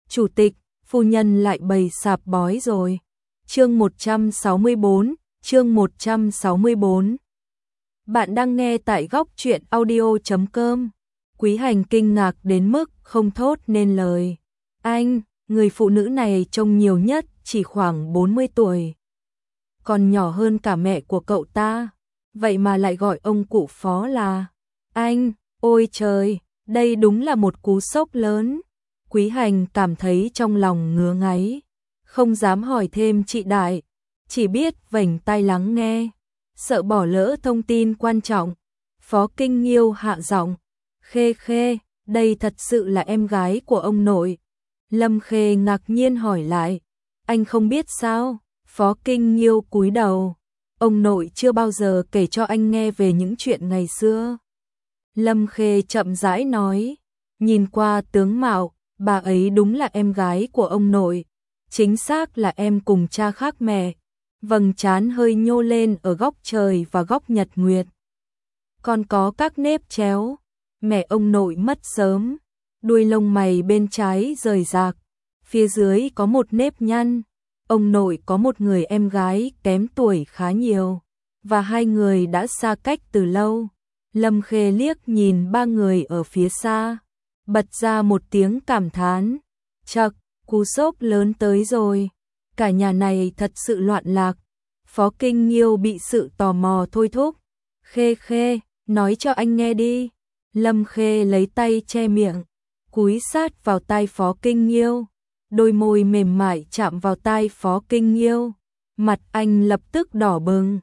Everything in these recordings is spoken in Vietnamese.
Chủ tịch, phu nhân lại bày sạp bói rồi. Chương 164, chương 164. Bạn đang nghe tại góc truyện audio.com. Quý Hành kinh ngạc đến mức không thốt nên lời. Anh, người phụ nữ này trông nhiều nhất chỉ khoảng 40 tuổi. Còn nhỏ hơn cả mẹ của cậu ta. Vậy mà lại gọi ông cụ Phó là anh. Ôi trời, đây đúng là một cú sốc lớn. Quý Hành cảm thấy trong lòng ngứa ngáy, không dám hỏi thêm chị Đại, chỉ biết vểnh tai lắng nghe, sợ bỏ lỡ thông tin quan trọng. Phó Kinh Nghiêu hạ giọng, Khê Khê, đây thật sự là em gái của ông nội. Lâm Khê ngạc nhiên hỏi lại, anh không biết sao? Phó Kinh Nghiêu cúi đầu, ông nội chưa bao giờ kể cho anh nghe về những chuyện ngày xưa. Lâm Khê chậm rãi nói, nhìn qua tướng mạo, bà ấy đúng là em gái của ông nội, chính xác là em cùng cha khác mẹ. Vầng trán hơi nhô lên ở góc trời và góc nhật nguyệt. Còn có các nếp chéo, mẹ ông nội mất sớm, đuôi lông mày bên trái rời rạc, phía dưới có một nếp nhăn. Ông nội có một người em gái kém tuổi khá nhiều, và hai người đã xa cách từ lâu. Lâm Khê liếc nhìn ba người ở phía xa, bật ra một tiếng cảm thán. Chậc, cú sốc lớn tới rồi. Cả nhà này thật sự loạn lạc. Phó Kinh Nghiêu bị sự tò mò thôi thúc. Khê Khê, nói cho anh nghe đi. Lâm Khê lấy tay che miệng, cúi sát vào tai Phó Kinh Nghiêu. Đôi môi mềm mại chạm vào tai Phó Kinh Nghiêu. Mặt anh lập tức đỏ bừng.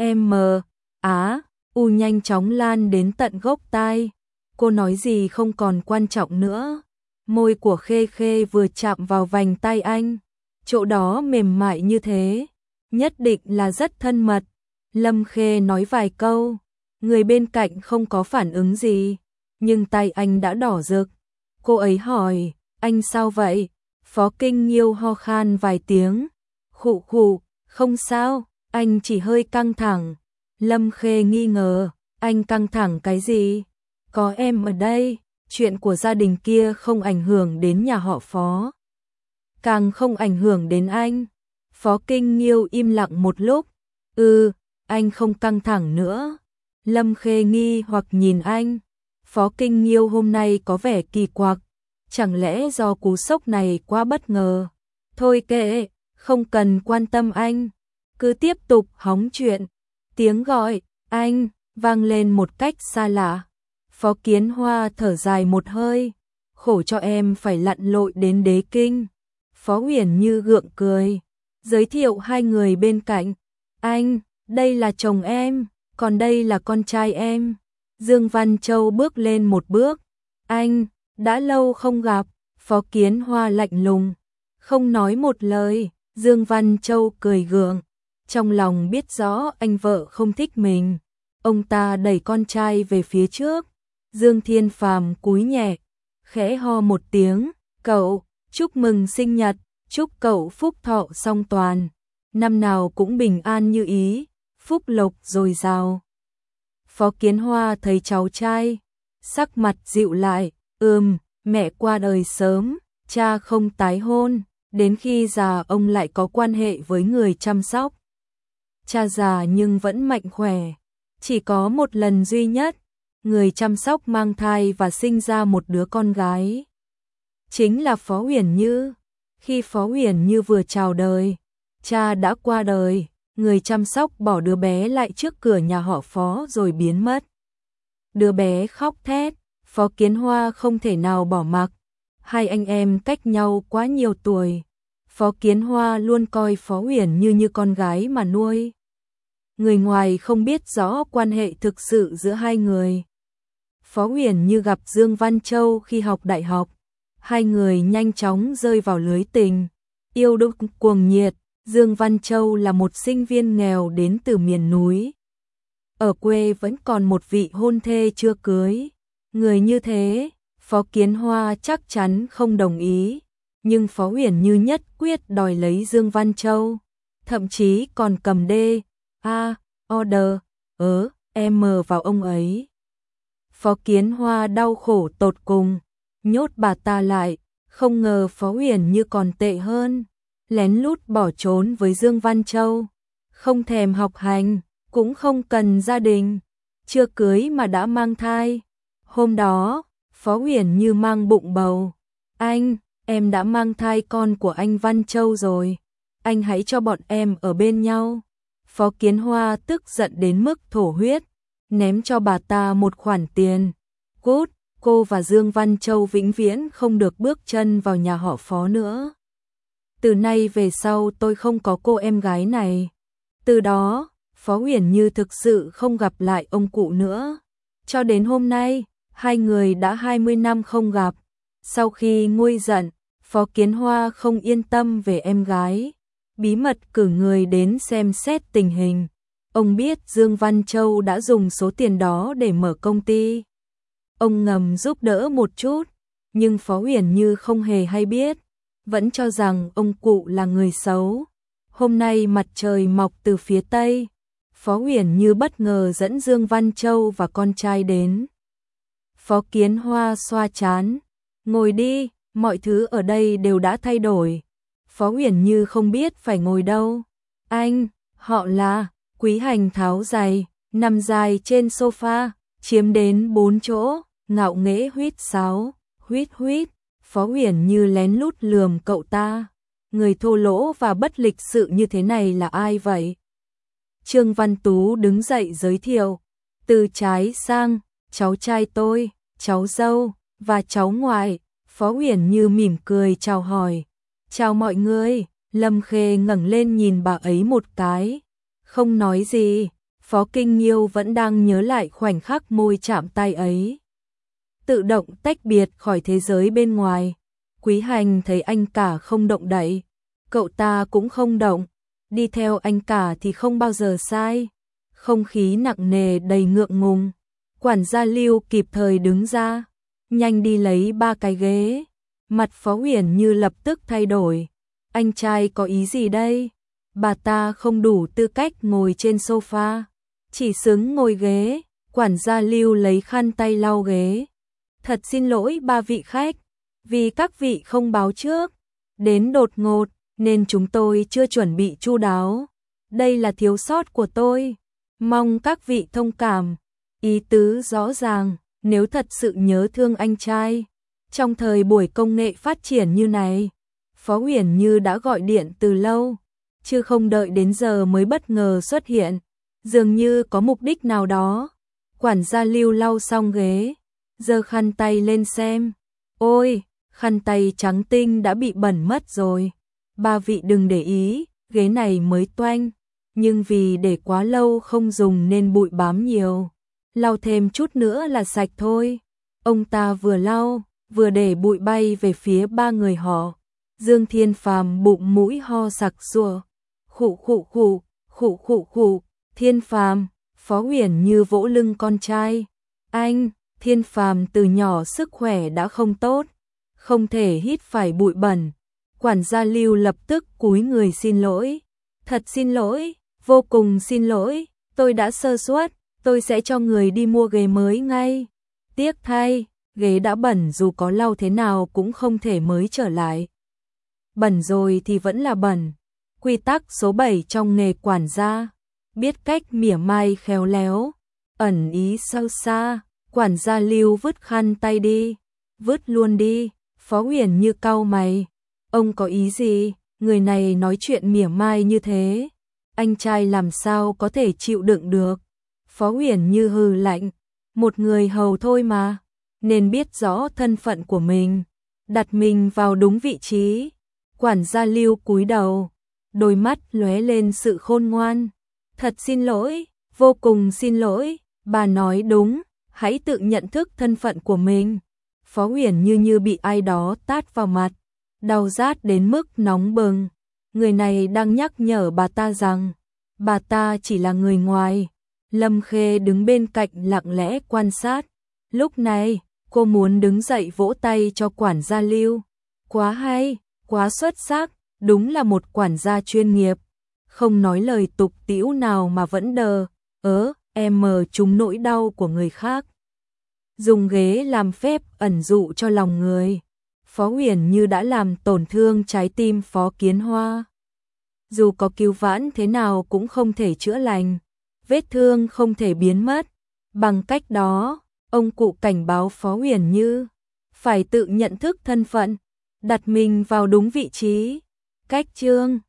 U nhanh chóng lan đến tận gốc tai. Cô nói gì không còn quan trọng nữa. Môi của Khê Khê vừa chạm vào vành tai anh, chỗ đó mềm mại như thế, nhất định là rất thân mật. Lâm Khê nói vài câu, người bên cạnh không có phản ứng gì, nhưng tay anh đã đỏ rực. Cô ấy hỏi, anh sao vậy? Phó Kinh Nghiêu ho khan vài tiếng, khụ khụ, không sao, anh chỉ hơi căng thẳng. Lâm Khê nghi ngờ, anh căng thẳng cái gì? Có em ở đây, chuyện của gia đình kia không ảnh hưởng đến nhà họ Phó, càng không ảnh hưởng đến anh. Phó Kinh Nghiêu im lặng một lúc. Anh không căng thẳng nữa. Lâm Khê nghi hoặc nhìn anh. Phó Kinh Nghiêu hôm nay có vẻ kỳ quặc, chẳng lẽ do cú sốc này quá bất ngờ? Thôi kệ, không cần quan tâm anh, cứ tiếp tục hóng chuyện. Tiếng gọi anh vang lên một cách xa lạ. Phó Kiến Hoa thở dài một hơi, khổ cho em phải lặn lội đến Đế Kinh. Phó Huyền Như gượng cười, giới thiệu hai người bên cạnh. Anh, đây là chồng em, còn đây là con trai em. Dương Văn Châu bước lên một bước. Anh, đã lâu không gặp. Phó Kiến Hoa lạnh lùng, không nói một lời. Dương Văn Châu cười gượng, trong lòng biết rõ anh vợ không thích mình. Ông ta đẩy con trai về phía trước. Dương Thiên Phàm cúi nhẹ, khẽ ho một tiếng, cậu, chúc mừng sinh nhật, chúc cậu phúc thọ song toàn, năm nào cũng bình an như ý, phúc lộc dồi dào. Phó Kiến Hoa thấy cháu trai, sắc mặt dịu lại, mẹ qua đời sớm, cha không tái hôn, đến khi già ông lại có quan hệ với người chăm sóc. Cha già nhưng vẫn mạnh khỏe, chỉ có một lần duy nhất, người chăm sóc mang thai và sinh ra một đứa con gái. Chính là Phó Huyền Như. Khi Phó Huyền Như vừa chào đời, cha đã qua đời, người chăm sóc bỏ đứa bé lại trước cửa nhà họ Phó rồi biến mất. Đứa bé khóc thét, Phó Kiến Hoa không thể nào bỏ mặc. Hai anh em cách nhau quá nhiều tuổi. Phó Kiến Hoa luôn coi Phó Huyền Như như con gái mà nuôi. Người ngoài không biết rõ quan hệ thực sự giữa hai người. Phó Huyền Như gặp Dương Văn Châu khi học đại học. Hai người nhanh chóng rơi vào lưới tình. Yêu đương cuồng nhiệt. Dương Văn Châu là một sinh viên nghèo đến từ miền núi. Ở quê vẫn còn một vị hôn thê chưa cưới. Người như thế, Phó Kiến Hoa chắc chắn không đồng ý. Nhưng Phó Huyền Như nhất quyết đòi lấy Dương Văn Châu. Thậm chí còn cầm M vào ông ấy. Phó Kiến Hoa đau khổ tột cùng, nhốt bà ta lại, Không ngờ Phó Uyển Như còn tệ hơn, lén lút bỏ trốn với Dương Văn Châu, không thèm học hành, cũng không cần gia đình, chưa cưới mà đã mang thai. Hôm đó, Phó Uyển Như mang bụng bầu. Anh, em đã mang thai con của anh Văn Châu rồi, anh hãy cho bọn em ở bên nhau. Phó Kiến Hoa tức giận đến mức thổ huyết, ném cho bà ta một khoản tiền. Cút, cô và Dương Văn Châu vĩnh viễn không được bước chân vào nhà họ Phó nữa. Từ nay về sau tôi không có cô em gái này. Từ đó, Phó Uyển Như thực sự không gặp lại ông cụ nữa. Cho đến hôm nay, hai người đã 20 năm không gặp. Sau khi nguôi giận, Phó Kiến Hoa không yên tâm về em gái, bí mật cử người đến xem xét tình hình. Ông biết Dương Văn Châu đã dùng số tiền đó để mở công ty. Ông ngầm giúp đỡ một chút, nhưng Phó Uyển Như không hề hay biết, vẫn cho rằng ông cụ là người xấu. Hôm nay mặt trời mọc từ phía Tây, Phó Uyển Như bất ngờ dẫn Dương Văn Châu và con trai đến. Phó Kiến Hoa xoa trán, ngồi đi, mọi thứ ở đây đều đã thay đổi. Phó Uyển Như không biết phải ngồi đâu. Anh, họ là, Quý Hành tháo giày, nằm dài trên sofa, chiếm đến 4 chỗ, ngạo nghễ huýt sáo, huýt huýt. Phó Uyển Như lén lút lườm cậu ta. Người thô lỗ và bất lịch sự như thế này là ai vậy? Trương Văn Tú đứng dậy giới thiệu. Từ trái sang, cháu trai tôi, cháu dâu, và cháu ngoại. Phó Uyển Như mỉm cười chào hỏi. Chào mọi người. Lâm Khê ngẩng lên nhìn bà ấy một cái. Không nói gì. Phó Kinh Nghiêu vẫn đang nhớ lại khoảnh khắc môi chạm tay ấy. Tự động tách biệt khỏi thế giới bên ngoài. Quý Hành thấy anh cả không động đậy, cậu ta cũng không động, đi theo anh cả thì không bao giờ sai. Không khí nặng nề đầy ngượng ngùng. Quản gia Lưu kịp thời đứng ra, nhanh đi lấy 3 cái ghế. Mặt Phó Uyển Như lập tức thay đổi. Anh trai có ý gì đây? Bà ta không đủ tư cách ngồi trên sofa, chỉ xứng ngồi ghế. Quản gia Lưu lấy khăn tay lau ghế. Thật xin lỗi 3 vị khách, vì các vị không báo trước, đến đột ngột nên chúng tôi chưa chuẩn bị chu đáo. Đây là thiếu sót của tôi, mong các vị thông cảm. Ý tứ rõ ràng, nếu thật sự nhớ thương anh trai, trong thời buổi công nghệ phát triển như này, Phó Uyển Như đã gọi điện từ lâu, chứ không đợi đến giờ mới bất ngờ xuất hiện, dường như có mục đích nào đó. Quản gia Lưu lau xong ghế, giơ khăn tay lên xem. Ôi, khăn tay trắng tinh đã bị bẩn mất rồi. 3 vị đừng để ý, ghế này mới toanh, nhưng vì để quá lâu không dùng nên bụi bám nhiều. Lau thêm chút nữa là sạch thôi. Ông ta vừa lau, vừa để bụi bay về phía 3 người họ. Dương Thiên Phàm bụng mũi ho sặc sụa. Khụ khụ khụ, khụ khụ khụ. Thiên Phàm, Phó Uyển Như vỗ lưng con trai. Anh, Thiên Phàm từ nhỏ sức khỏe đã không tốt, không thể hít phải bụi bẩn. Quản gia Lưu lập tức cúi người xin lỗi. Thật xin lỗi, vô cùng xin lỗi, tôi đã sơ suất, tôi sẽ cho người đi mua ghế mới ngay. Tiếc thay, ghế đã bẩn dù có lau thế nào cũng không thể mới trở lại. Bẩn rồi thì vẫn là bẩn. Quy tắc số 7 trong nghề quản gia, biết cách mỉa mai khéo léo, ẩn ý sâu xa. Quản gia Lưu vứt khăn tay đi, vứt luôn đi. Phó Uyển Như cau mày, ông có ý gì? Người này nói chuyện mỉa mai như thế, anh trai làm sao có thể chịu đựng được? Phó Uyển Như hừ lạnh, một người hầu thôi mà, nên biết rõ thân phận của mình, đặt mình vào đúng vị trí. Quản gia Lưu cúi đầu, đôi mắt lóe lên sự khôn ngoan. Thật xin lỗi, vô cùng xin lỗi, bà nói đúng, hãy tự nhận thức thân phận của mình. Phó Uyển như bị ai đó tát vào mặt, đau rát đến mức nóng bừng. Người này đang nhắc nhở bà ta rằng bà ta chỉ là người ngoài. Lâm Khê đứng bên cạnh lặng lẽ quan sát. Lúc này, cô muốn đứng dậy vỗ tay cho quản gia Lưu. Quá hay, quá xuất sắc, đúng là một quản gia chuyên nghiệp. Không nói lời tục tĩu nào mà vẫn đờ, em trúng nỗi đau của người khác. Dùng ghế làm phép ẩn dụ cho lòng người. Phó Uyển Như đã làm tổn thương trái tim Phó Kiến Hoa. Dù có cứu vãn thế nào cũng không thể chữa lành, vết thương không thể biến mất. Bằng cách đó, ông cụ cảnh báo Phó Uyển Như phải tự nhận thức thân phận, đặt mình vào đúng vị trí. Cách chương